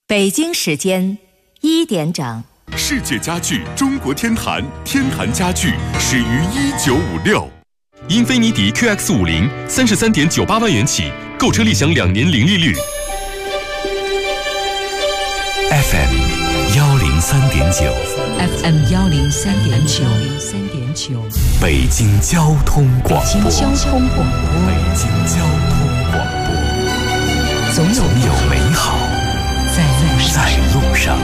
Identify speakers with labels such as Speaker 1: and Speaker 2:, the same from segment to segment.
Speaker 1: 北京时间1点整。
Speaker 2: 世界家具中国天坛，天坛家具始于1956。英菲尼迪 QX50 33.98万元起，购车立享2年零利率。
Speaker 3: FM 103.9
Speaker 4: FM 103.9
Speaker 3: 北京交通广播。
Speaker 4: 北京交通广播。
Speaker 3: 北京交通广播。
Speaker 4: 总有
Speaker 3: 美好
Speaker 4: 在路上。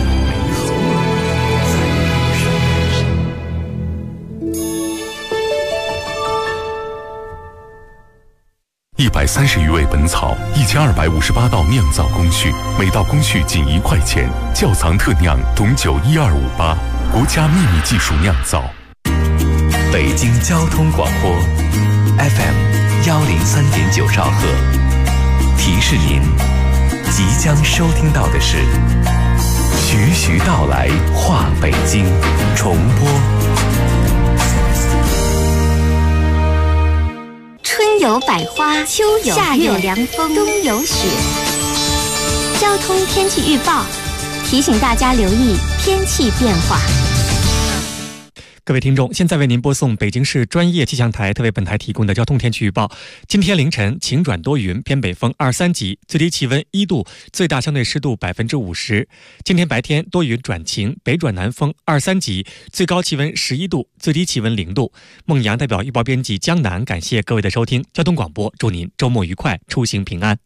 Speaker 2: 130余味本草，1258道酿造工序，每道工序仅1块钱。窖藏特酿董酒12588，国家秘密技术酿造。
Speaker 3: 北京交通广播 FM 103.9兆赫。提示您，即将收听到的是徐徐道来话北京重播。
Speaker 5: 春有百花，秋有夏有凉风，冬有雪。交通天气预报提醒大家留意天气变化。
Speaker 6: 各位听众，现在为您播送北京市专业气象台特为本台提供的交通天气预报。今天凌晨晴转多云，偏北风2、3级，最低气温1度，最大相对湿度50%。今天白天多云转晴，北转南风2、3级，最高气温11度，最低气温0度。孟阳代表预报编辑江南，感谢各位的收听。交通广播，祝您周末愉快，出行平安。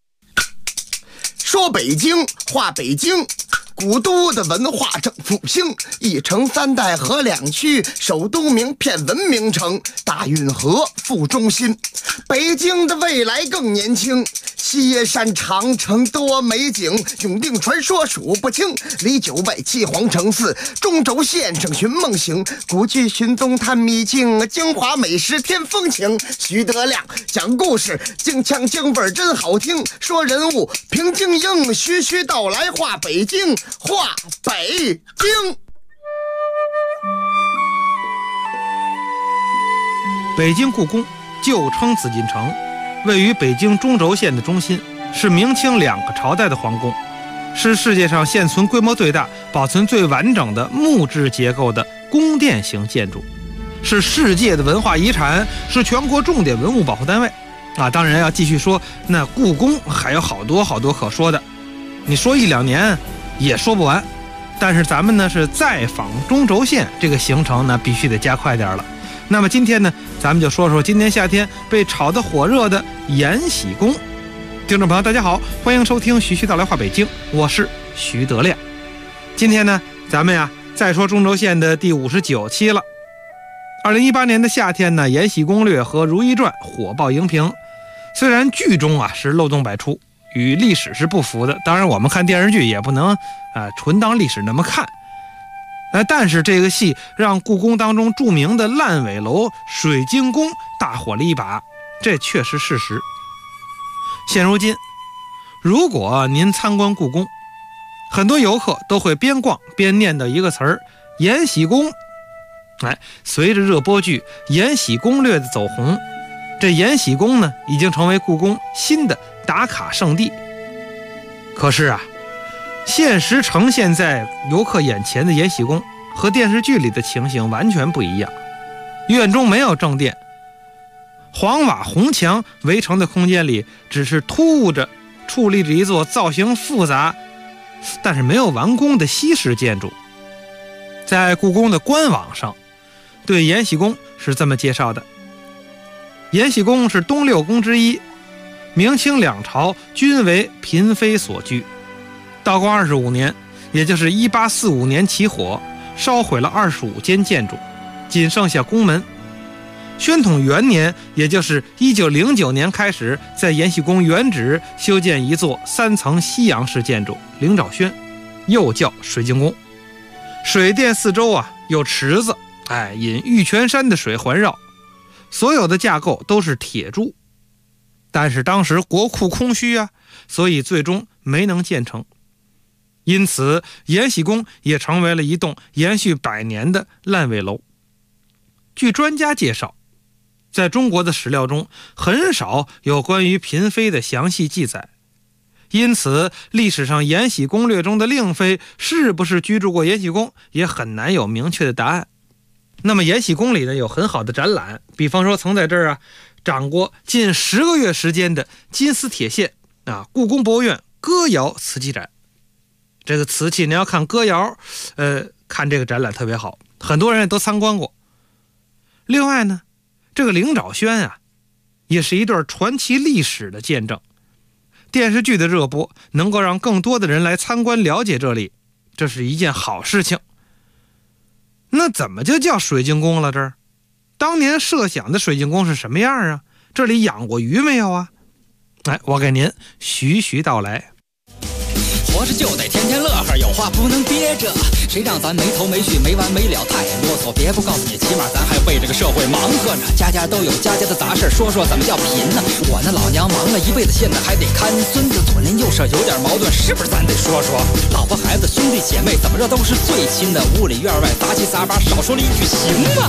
Speaker 7: 说北京话北京，古都的文化正复兴，一城3代合2区，首都名片文明城，大运河副中心。北京的未来更年轻，西耶山长城多美景，永定传说数不清，离9外7皇城4，中轴线上寻梦行，古剧寻踪探秘境，京华美食添风情。徐德亮讲故事，京腔京味真好听，说人物评京英，徐徐道来话北京，话北京。
Speaker 8: 北京故宫旧称紫禁城，位于北京中轴线的中心，是明清2个朝代的皇宫，是世界上现存规模最大、保存最完整的木质结构的宫殿型建筑，是世界的文化遗产，是全国重点文物保护单位。当然要继续说，那故宫还有好多可说的，你说1、2年也说不完。但是咱们呢是再访中轴线这个行程呢，必须得加快点了。那么今天呢，咱们就说说今年夏天被炒得火热的延禧宫。听众朋友大家好，欢迎收听徐徐道来话北京，我是徐德亮。今天呢，咱们再说中轴线的第59期了。2018年的夏天呢，《延禧攻略》和《如懿传》火爆荧屏，虽然剧中是漏洞百出，与历史是不符的，当然我们看电视剧也不能纯当历史那么看。但是这个戏让故宫当中著名的烂尾楼水晶宫大火了一把，这确实事实。现如今，如果您参观故宫，很多游客都会边逛边念叨一个词儿——延禧宫。随着热播剧《延禧攻略》的走红，这延禧宫呢已经成为故宫新的打卡圣地。可是现实呈现在游客眼前的延禧宫和电视剧里的情形完全不一样。院中没有正殿，黄瓦红墙围成的空间里只是突兀着矗立着一座造型复杂但是没有完工的西式建筑。在故宫的官网上对延禧宫是这么介绍的：延禧宫是东6宫之一，明清2朝均为嫔妃所居。道光25年，也就是1845年起火，烧毁了25间建筑，仅剩下宫门。宣统元年，也就是1909年开始，在延禧宫原址修建一座3层西洋式建筑灵沼轩，又叫水晶宫。水殿四周有池子，引玉泉山的水环绕，所有的架构都是铁柱。但是当时国库空虚所以最终没能建成。因此延禧宫也成为了一栋延续100年的烂尾楼。据专家介绍，在中国的史料中很少有关于嫔妃的详细记载， 因此历史上《延禧攻略》中的令妃是不是居住过延禧宫也很难有明确的答案。那么延禧宫里呢有很好的展览，比方说曾在这儿展过近10个月时间的金丝铁线故宫博物院歌谣瓷器展。这个瓷器你要看歌谣看这个展览特别好，很多人也都参观过。另外呢，这个灵沼轩也是一段传奇历史的见证。电视剧的热播能够让更多的人来参观了解这里，这是一件好事情。那怎么就叫水晶宫了？这儿当年设想的水晶宫是什么样啊？这里养过鱼没有啊？我给您徐徐道来。
Speaker 9: 活着就得天天乐呵，有话不能憋着，谁让咱没头没绪没完没了太啰嗦，别不告诉你，起码咱还为这个社会忙活呢。家家都有家家的杂事，说说怎么叫贫呢？我那老娘忙了一辈子，现在还得看孙子，左邻右舍有点矛盾，是不是咱得说说？老婆孩子兄弟姐妹怎么着都是最亲的，屋里院外杂七杂八，少说了一句行吗？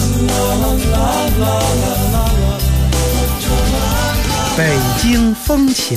Speaker 8: 北京风情。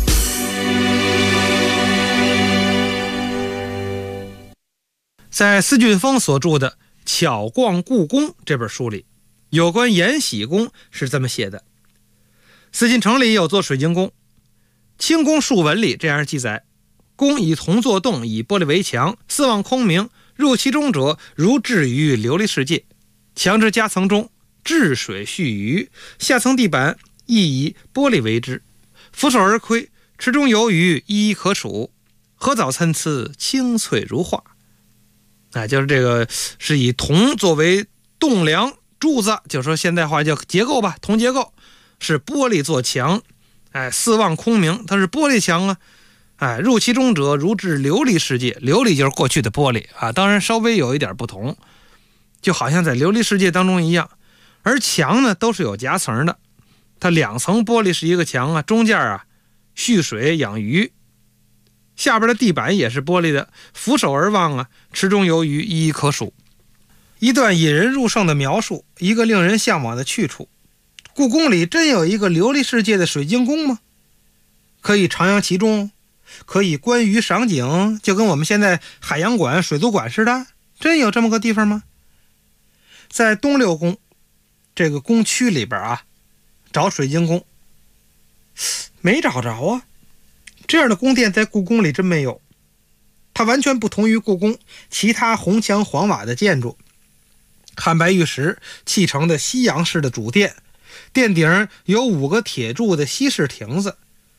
Speaker 8: 在司俊峰所著的《巧逛故宫》这本书里，有关延禧宫是这么写的：紫禁城里有座水晶宫，清宫述文里这样记载：宫以铜做洞，以玻璃为墙，四望空明，入其中者如置于琉璃世界。墙之夹层中治水蓄鱼，下层地板亦以玻璃为之，俯首而窥，池中游鱼一一可数，河藻参差，清脆如画。就是这个是以铜作为栋梁柱子，就说现代话叫结构吧，铜结构，是玻璃做墙，四望空明，它是玻璃墙入其中者如置琉璃世界，琉璃就是过去的玻璃当然稍微有一点不同，就好像在琉璃世界当中一样。而墙呢都是有夹层的，它2层玻璃是一个墙中间蓄水养鱼，下边的地板也是玻璃的，俯首而望池中游鱼一一可数。一段引人入胜的描述，一个令人向往的去处。故宫里真有一个琉璃世界的水晶宫吗？可以徜徉其中，可以观鱼赏景，就跟我们现在海洋馆水族馆似的，真有这么个地方吗？在东六宫这个宫区里边找水晶宫没找着这样的宫殿在故宫里真没有。它完全不同于故宫其他红墙黄瓦的建筑，汉白玉石砌成的西洋式的主殿，殿顶有5个铁柱的西式亭子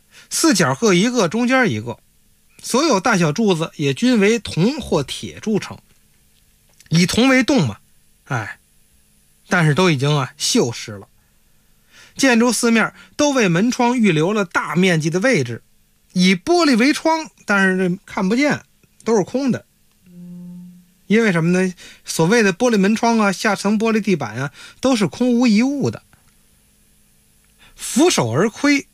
Speaker 8: ，4角各一个，中间一个，所有大小柱子也均为铜或铁铸成，以铜为栋嘛，但是都已经锈蚀了。建筑四面都为门窗预留了大面积的位置，以玻璃为窗，但是这看不见，都是空的。因为什么呢？所谓的玻璃门窗下层玻璃地板都是空无一物的。俯首而窥，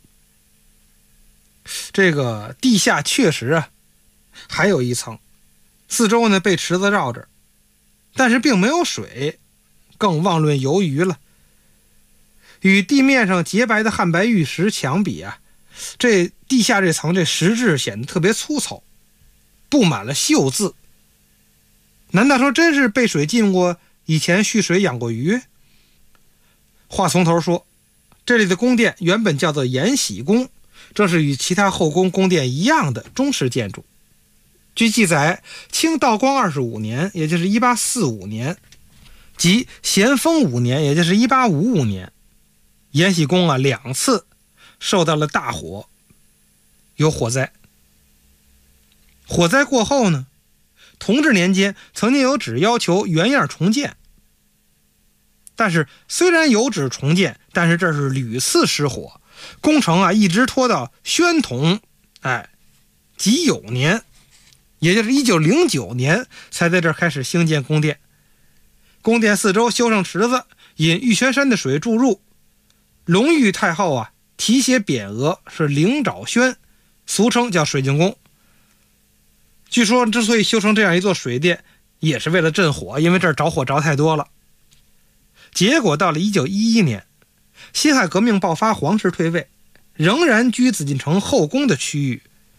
Speaker 8: 这个地下确实还有一层，四周呢被池子绕着，但是并没有水，更妄论游鱼了。与地面上洁白的汉白玉石墙比这地下这层这石质显得特别粗糙，布满了锈渍。难道说真是被水浸过，以前蓄水养过鱼？话从头说，这里的宫殿原本叫做延禧宫，这是与其他后宫宫殿一样的中式建筑。据记载，清道光25年，也就是1845年，即咸丰5年，也就是1855年，延禧宫2次受到了大火，有火灾。火灾过后呢，同治年间曾经有旨要求原样重建，但是虽然有旨重建，但是这是屡次失火，工程一直拖到宣统己酉年，也就是1909年才在这儿开始兴建宫殿。宫殿四周修上池子，引玉泉山的水注入。隆裕太后题写匾额是灵沼轩，俗称叫水晶宫。据说之所以修成这样一座水殿，也是为了镇火，因为这儿着火着太多了。结果到了1911年，辛亥革命爆发，皇室退位，仍然居紫禁城后宫的区域，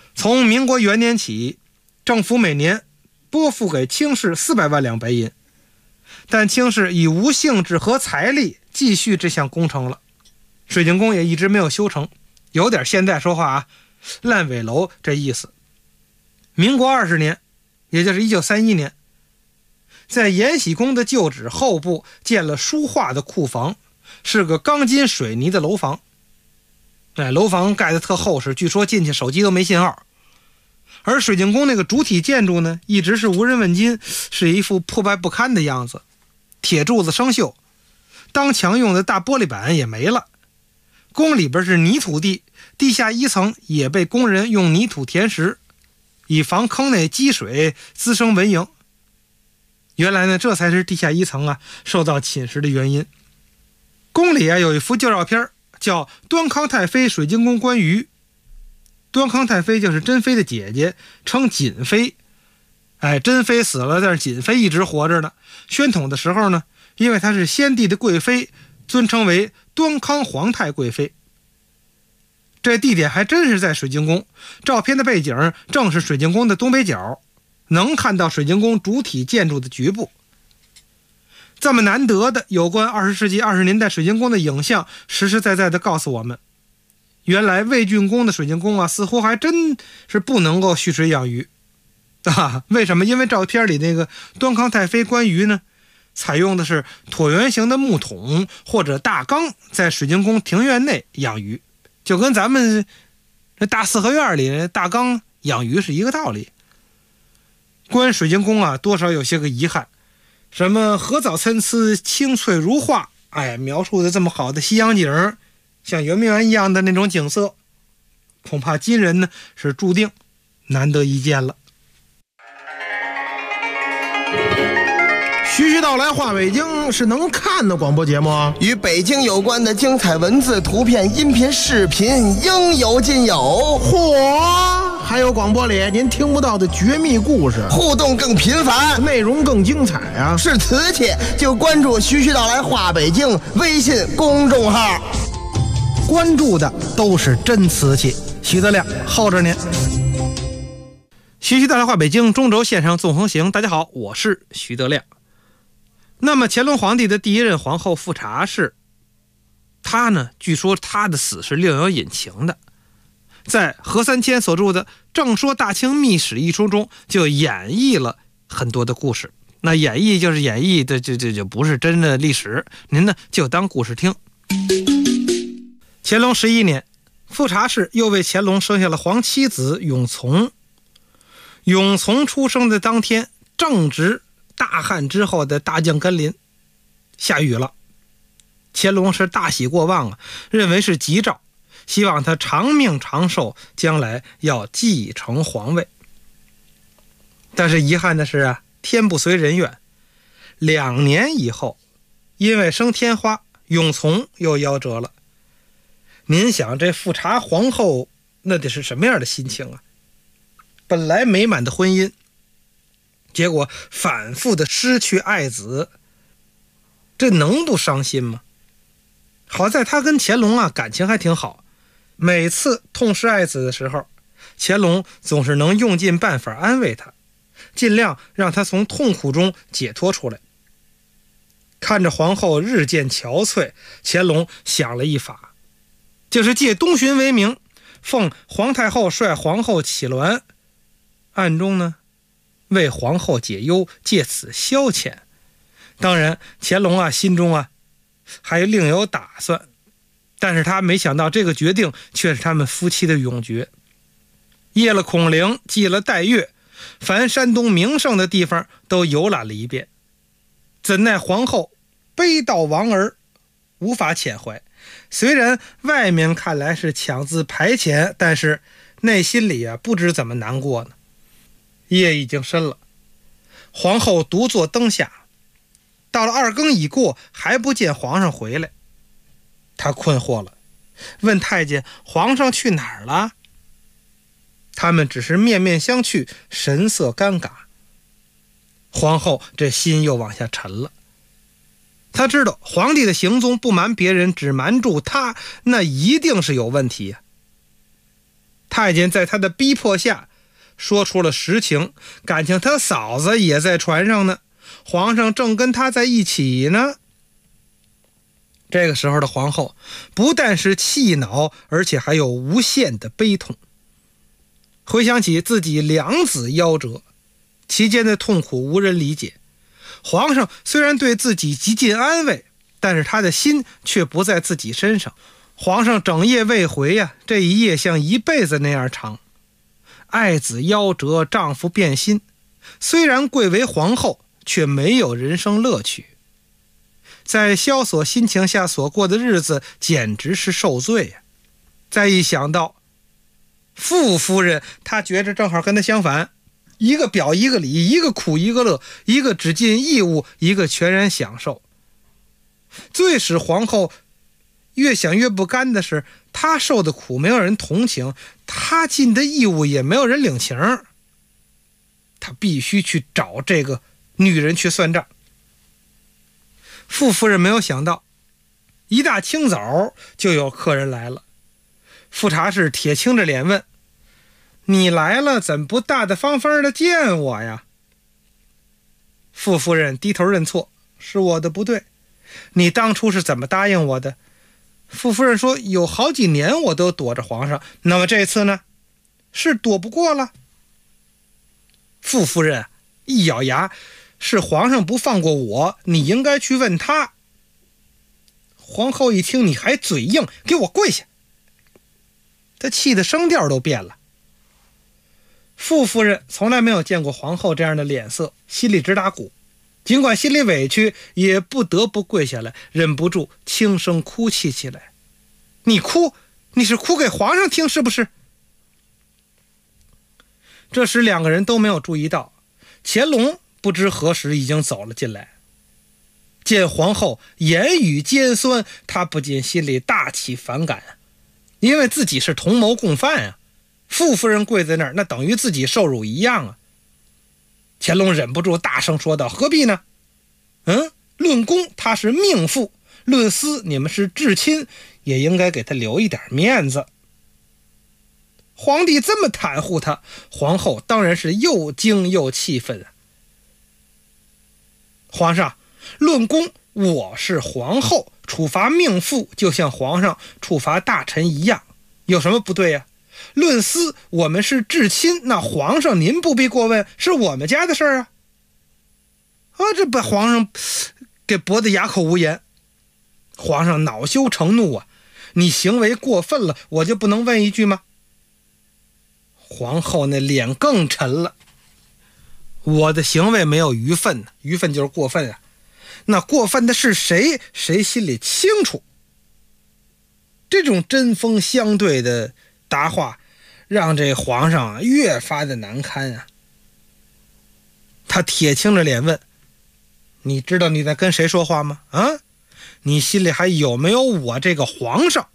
Speaker 8: 从民国元年起，政府每年拨付给清市400万两白银，但清市已无兴致和财力继续这项工程了，水晶宫也一直没有修成，有点现在说话啊，烂尾楼这意思。民国20年，也就是1931年，在延禧宫的旧址后部建了书画的库房，是个钢筋水泥的楼房。楼房盖得特厚实，据说进去手机都没信号。而水晶宫那个主体建筑呢，一直是无人问津，是一副破败不堪的样子，铁柱子生锈，当墙用的大玻璃板也没了。宫里边是泥土地，地下1层也被工人用泥土填实，以防坑内积水滋生蚊蝇。原来呢，这才是地下1层啊受到侵蚀的原因。宫里啊有一幅旧照片，叫端康太妃水晶宫观鱼。端康太妃就是珍妃的姐姐，称瑾妃。珍妃死了，但是瑾妃一直活着呢。宣统的时候呢，因为她是先帝的贵妃，尊称为端康皇太贵妃。这地点还真是在水晶宫，照片的背景正是水晶宫的东北角，能看到水晶宫主体建筑的局部。这么难得的有关20世纪20年代水晶宫的影像，实实在在的告诉我们，原来魏竣宫的水晶宫啊，似乎还真是不能够蓄水养鱼为什么？因为照片里那个端康太妃观鱼呢，采用的是椭圆形的木桶或者大缸，在水晶宫庭院内养鱼，就跟咱们这大四合院里大缸养鱼是一个道理。观水晶宫啊，多少有些个遗憾，什么河藻参差，青翠如画，描述的这么好的西洋景，像圆明园一样的那种景色，恐怕今人呢是注定难得一见了。
Speaker 10: 徐徐道来话北京是能看的广播节目啊，
Speaker 7: 与北京有关的精彩文字、图片、音频、视频应有尽有。
Speaker 10: 嚯！还有广播里您听不到的绝密故事，
Speaker 7: 互动更频繁，
Speaker 10: 内容更精彩啊！
Speaker 7: 是瓷器就关注徐徐道来话北京微信公众号，
Speaker 8: 关注的都是真瓷器。徐德亮候着您。徐徐道来话北京中轴线上纵横行，大家好，我是徐德亮。那么乾隆皇帝的第一任皇后富察氏，她呢，据说她的死是另有隐情的。在何三千所著的《正说大清秘史》一书中，就演绎了很多的故事。那演绎就是演绎的，就不是真的历史，您呢就当故事听。乾隆11年，富察氏又为乾隆生下了皇七子永琮。永琮出生的当天，正值大旱之后的大降甘霖，下雨了。乾隆是大喜过望啊，认为是吉兆，希望他长命长寿，将来要继承皇位。但是遗憾的是啊，天不随人愿，2年以后，因为生天花，永琮又夭折了。您想这富察皇后那得是什么样的心情啊？本来美满的婚姻，结果反复的失去爱子，这能不伤心吗？好在他跟乾隆啊感情还挺好，每次痛失爱子的时候，乾隆总是能用尽办法安慰他，尽量让他从痛苦中解脱出来。看着皇后日渐憔悴，乾隆想了一法，就是借东巡为名，奉皇太后率皇后起銮，暗中呢为皇后解忧，借此消遣。当然乾隆啊心中啊还另有打算，但是他没想到这个决定却是他们夫妻的永诀。谒了孔陵，祭了代月，凡山东名胜的地方都游览了一遍。怎奈皇后悲悼亡儿，无法遣怀。虽然外面看来是强自排遣，但是内心里啊不知怎么难过呢。夜已经深了，皇后独坐灯下，到了2更已过，还不见皇上回来。她困惑了，问太监皇上去哪儿了？他们只是面面相觑，神色尴尬。皇后这心又往下沉了，她知道皇帝的行踪不瞒别人，只瞒住她，那一定是有问题呀。 太监在他的逼迫下说出了实情，感情他嫂子也在船上呢，皇上正跟他在一起呢。这个时候的皇后不但是气恼，而且还有无限的悲痛。回想起自己两子夭折，其间的痛苦无人理解。皇上虽然对自己极尽安慰，但是他的心却不在自己身上。皇上整夜未回呀，这一夜像一辈子那样长。爱子夭折，丈夫变心，虽然贵为皇后，却没有人生乐趣。在萧索心情下所过的日子简直是受罪呀。再一想到傅夫人，她觉着正好跟她相反，一个表一个里，一个苦一个乐，一个只尽义务，一个全然享受。最使皇后越想越不甘的是，她受的苦没有人同情，她尽的义务也没有人领情，她必须去找这个女人去算账。傅夫人没有想到，一大清早就有客人来了。富察氏铁青着脸问：“你来了，怎不大大方方的见我呀？”傅夫人低头认错：“是我的不对，你当初是怎么答应我的？”傅夫人说：“有好几年我都躲着皇上，那么这次呢？是躲不过了。”傅夫人一咬牙：“是皇上不放过我，你应该去问他。”皇后一听：“你还嘴硬，给我跪下！”她气得声调都变了。傅夫人从来没有见过皇后这样的脸色，心里直打鼓，尽管心里委屈，也不得不跪下来，忍不住轻声哭泣起来。“你哭？你是哭给皇上听是不是？”这时两个人都没有注意到，乾隆不知何时已经走了进来。见皇后言语尖酸，他不禁心里大起反感啊，因为自己是同谋共犯啊，傅夫人跪在那儿，那等于自己受辱一样啊。乾隆忍不住大声说道：“何必呢？论功他是命妇，论私你们是至亲，也应该给他留一点面子。”皇帝这么袒护他，皇后当然是又惊又气愤啊。“皇上，论功我是皇后，处罚命妇就像皇上处罚大臣一样，有什么不对呀？论私我们是至亲，那皇上您不必过问，是我们家的事儿啊。”这把皇上给驳得哑口无言。皇上恼羞成怒啊，“你行为过分了，我就不能问一句吗？”皇后那脸更沉了。“我的行为没有愚愤，愚愤就是过分啊，那过分的是谁，谁心里清楚。”这种针锋相对的答话让这皇上越发的难堪啊。他铁青着脸问：“你知道你在跟谁说话吗？你心里还有没有我这个皇上？”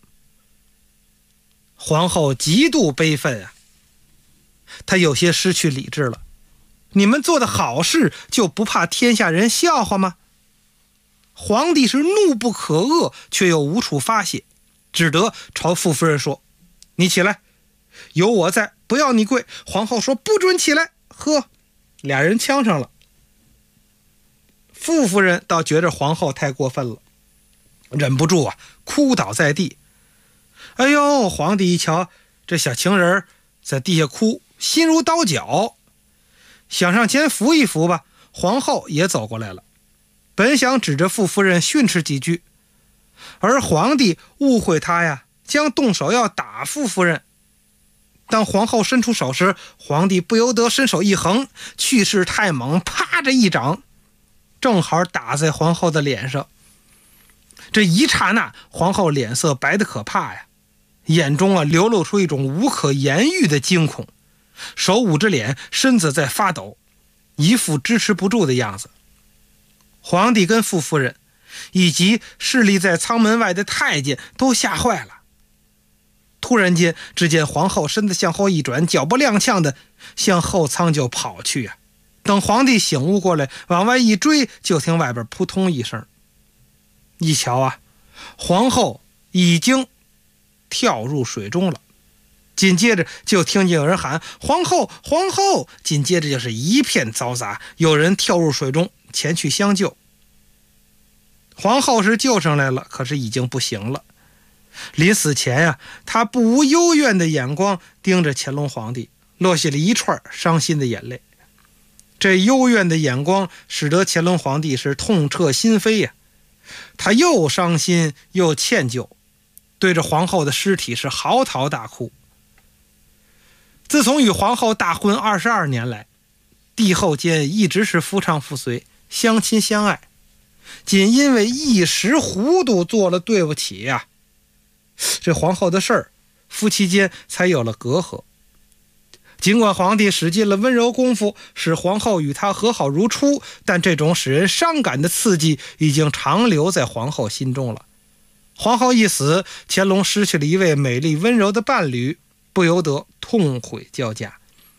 Speaker 8: 皇后极度悲愤啊，她有些失去理智了。“你们做的好事就不怕天下人笑话吗？”皇帝是怒不可遏，却又无处发泄，只得朝傅夫人说：“你起来，有我在，不要你跪。”皇后说：“不准起来。”俩人呛上了。傅夫人倒觉着皇后太过分了，忍不住哭倒在地。哎呦，皇帝一瞧这小情人在地下哭，心如刀绞，想上前扶一扶吧。皇后也走过来了，本想指着傅夫人训斥几句，而皇帝误会他呀，将动手要打傅夫人。当皇后伸出手时，皇帝不由得伸手一横，气势太猛，啪着一掌，正好打在皇后的脸上。这一刹那，皇后脸色白得可怕呀，眼中流露出一种无可言喻的惊恐，手捂着脸，身子在发抖，一副支持不住的样子。皇帝跟傅夫人以及侍立在舱门外的太监都吓坏了。突然间，只见皇后身子向后一转，脚步踉跄的向后舱就跑去啊。等皇帝醒悟过来，往外一追，就听外边扑通一声，一瞧皇后已经跳入水中了。 紧接着就听见有人喊皇后皇后，紧接着就是一片嘈杂，有人跳入水中前去相救。皇后是救上来了，可是已经不行了。临死前呀，她不无幽怨的眼光盯着乾隆皇帝，落下了一串伤心的眼泪。这幽怨的眼光使得乾隆皇帝是痛彻心扉呀，他又伤心又歉疚，对着皇后的尸体是嚎啕大哭。自从与皇后大婚22年来，帝后间一直是夫唱妇随，相亲相爱，仅因为一时糊涂做了对不起呀，这皇后的事儿，夫妻间才有了隔阂。尽管皇帝使尽了温柔功夫，使皇后与他和好如初，但这种使人伤感的刺激已经长留在皇后心中了。皇后一死，乾隆失去了一位美丽温柔的伴侣，不由得痛悔交加。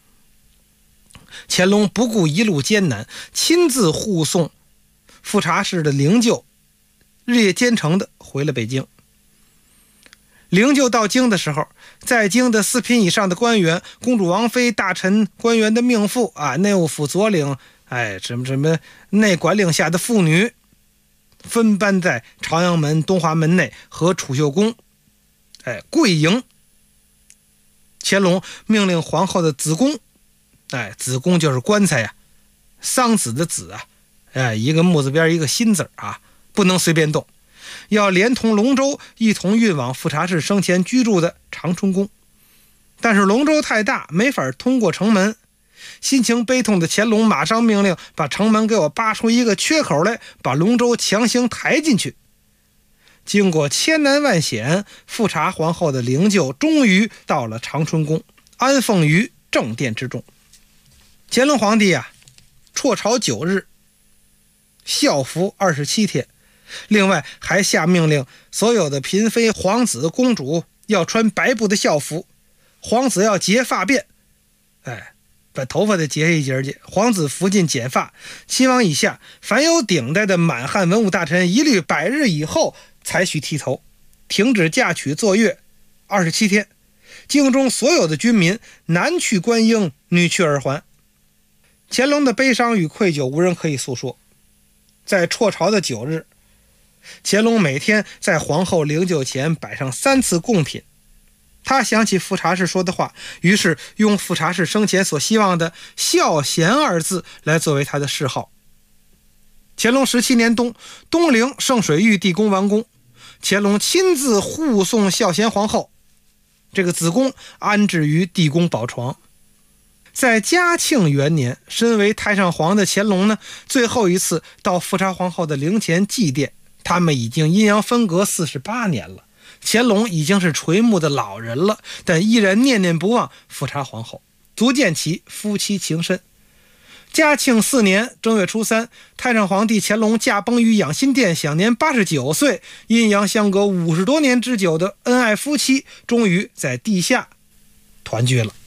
Speaker 8: 乾隆不顾一路艰难，亲自护送富察氏的灵柩，日夜兼程的回了北京。灵柩到京的时候，在京的4品以上的官员，公主王妃、大臣官员的命妇啊，内务府左领，什么内管领下的妇女，分班在朝阳门、东华门内和储秀宫，跪迎。乾隆命令皇后的子宫，子宫就是棺材呀，桑子的子啊，一个木字边一个心字啊，不能随便动，要连同龙舟一同运往富察氏生前居住的长春宫。但是龙舟太大，没法通过城门。心情悲痛的乾隆马上命令把城门给我扒出一个缺口来，把龙舟强行抬进去。经过千难万险，富察皇后的灵柩终于到了长春宫，安奉于正殿之中。乾隆皇帝啊，辍朝9日，孝服27天，另外还下命令，所有的嫔妃、皇子、公主要穿白布的孝服，皇子要结发辫，把头发的结一截去，皇子福晋剪发。亲王以下凡有顶戴的满汉文武大臣，一律100日以后才许剃头，停止嫁娶坐月27天。京中所有的军民，男去观莺，女去耳环。乾隆的悲伤与愧疚无人可以诉说。在辍朝的9日，乾隆每天在皇后灵柩前摆上3次贡品。他想起富察氏说的话，于是用富察氏生前所希望的孝贤2字来作为他的谥号。乾隆17年冬，东陵圣水御地宫完工，乾隆亲自护送孝贤皇后，这个子宫安置于地宫宝床。在嘉庆元年，身为太上皇的乾隆呢，最后一次到富察皇后的灵前祭奠。他们已经阴阳分隔48年了，乾隆已经是垂暮的老人了，但依然念念不忘富察皇后，足见其夫妻情深。嘉庆4年正月初3，太上皇帝乾隆驾崩于养心殿，享年89岁。阴阳相隔50多年之久的恩爱夫妻，终于在地下团聚了。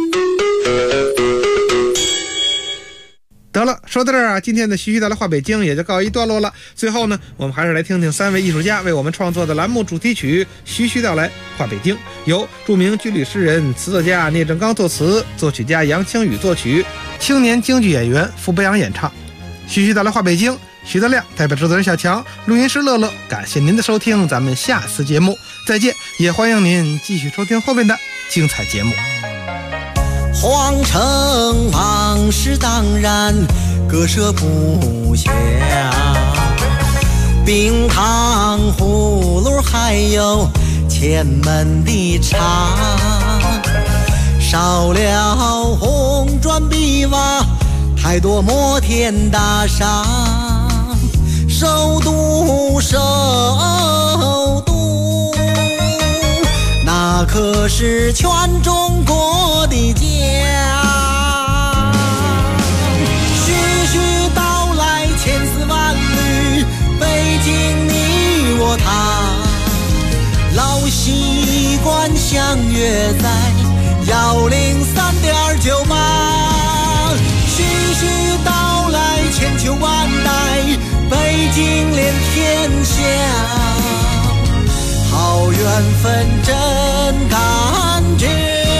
Speaker 8: 得了，说到这儿啊，今天的徐徐带来话北京也就告一段落了。最后呢，我们还是来听听3位艺术家为我们创作的栏目主题曲《徐徐道来话北京》，由著名军旅诗人、词作家聂正刚作词，作曲家杨清宇作曲，青年京剧演员傅北阳演唱。徐徐道来话北京，徐德亮代表制作人小强，录音师乐乐，感谢您的收听，咱们下次节目再见，也欢迎您继续收听后面的精彩节目。
Speaker 11: 皇城往事当然割舍不下，冰糖葫芦还有前门的茶，少了红砖碧瓦，太多摩天大厦，首都那可是全中国的家。徐徐道来千丝万缕，北京你我他，老习惯相约在103.98。徐徐道来千秋万代，北京连天下，好缘分真感觉。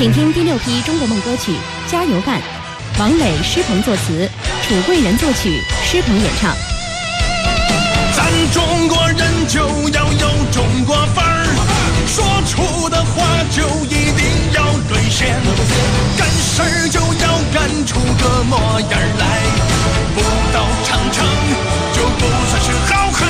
Speaker 12: 请听第6批中国梦歌曲《加油干》，王磊、施鹏作词，楚贵人作曲，施鹏演唱。
Speaker 13: 咱中国人就要有中国范儿，说出的话就一定要兑现，干事儿就要干出个模样来，不到长城就不算是好汉。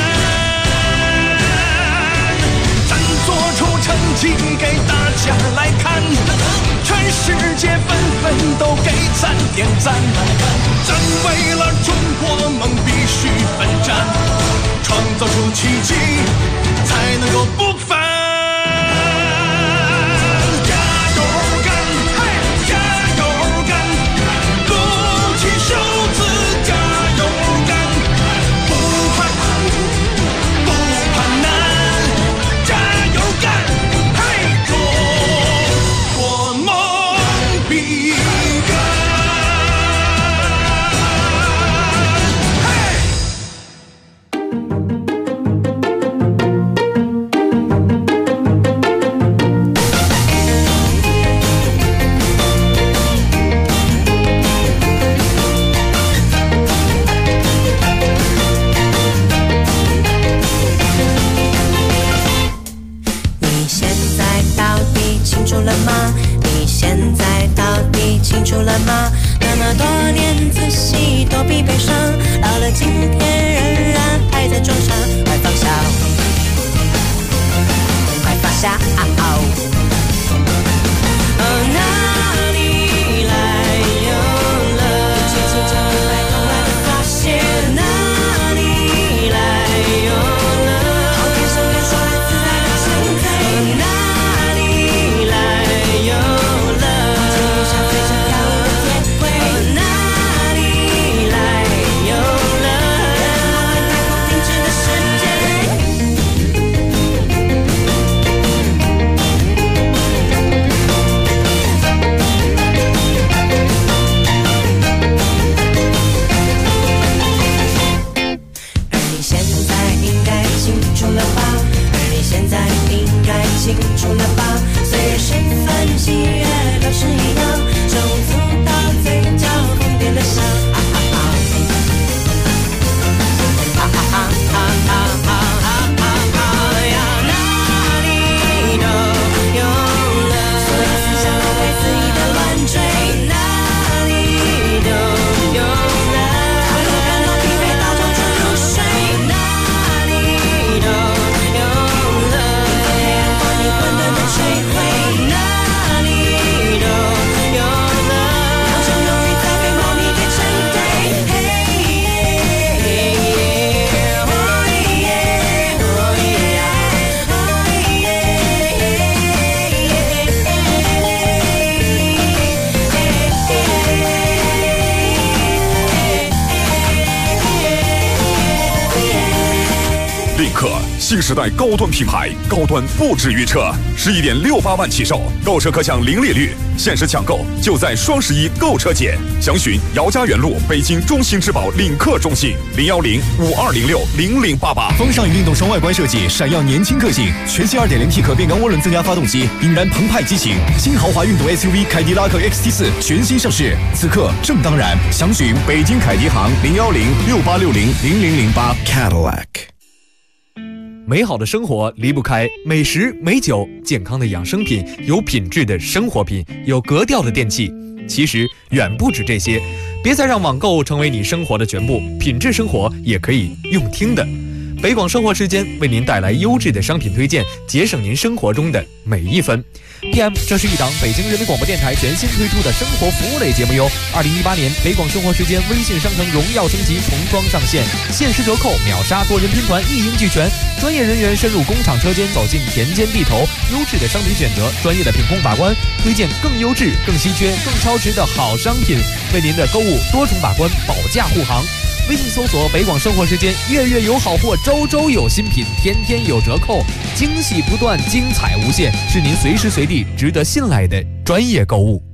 Speaker 13: 咱做出成绩给大家来看，全世界纷纷都给咱点赞，咱为了中国梦必须奋战，创造出奇迹才能够不凡。加油干，加油干，鼓起袖子加油干，不怕苦不怕难，加油干，中国梦必干。
Speaker 14: 清楚了吗？你现在到底清楚了吗？那么多年仔细躲避悲伤，到了今天仍然还在装傻，快放下，快放下，哪里来有了？轻轻将你摆动来的发现，哪里来有了？好天上人说来自然的现在，哪里来有了？天上飞着飘舞的天灰，哪里来有了？太空停止的时间。而你现在应该清楚了吧？而你现在应该清楚了吧？虽然身份喜悦都是一样，手足到嘴角疯癫的笑，哪里都有了，所有思想都被肆意的乱追，哪里都有了，他们感到疲惫到就准入睡，哪里都有了，黑暗把你混沌的摧毁，哪里都有了，好像容易再被猫咪给针对。
Speaker 15: 领克新时代高端品牌，高端不止于车，11.68万起售，购车可享零利率，限时抢购就在双11购车节，详询姚家园路北京中心之宝领克中心010-5206-0088。
Speaker 16: 风尚与运动双外观设计，闪耀年轻个性。全新 2.0T 可变缸涡轮增压发动机，引燃澎湃激情。新豪华运动 SUV 凯迪拉克 XT4 全新上市，此刻正当然。详询北京凯迪行010-6860-0008。Cadillac。
Speaker 17: 美好的生活离不开美食、美酒、健康的养生品，有品质的生活品，有格调的电器。其实远不止这些，别再让网购成为你生活的全部，品质生活也可以用听的。北广生活时间为您带来优质的商品推荐，节省您生活中的每一分。PM， 这是一档北京人民广播电台全新推出的生活服务类节目哟。2018年北广生活时间微信商城荣耀升级重装上线，限时折扣，秒杀多人拼团，一应俱全。专业人员深入工厂车间，走进田间地头，优质的商品选择，专业的品控把关，推荐更优质、更稀缺、更超值的好商品，为您的购物多重把关，保驾护航。微信搜索北广生活时间，月月有好货，周周有新品，天天有折扣，惊喜不断，精彩无限，是您随时随地值得信赖的专业购物。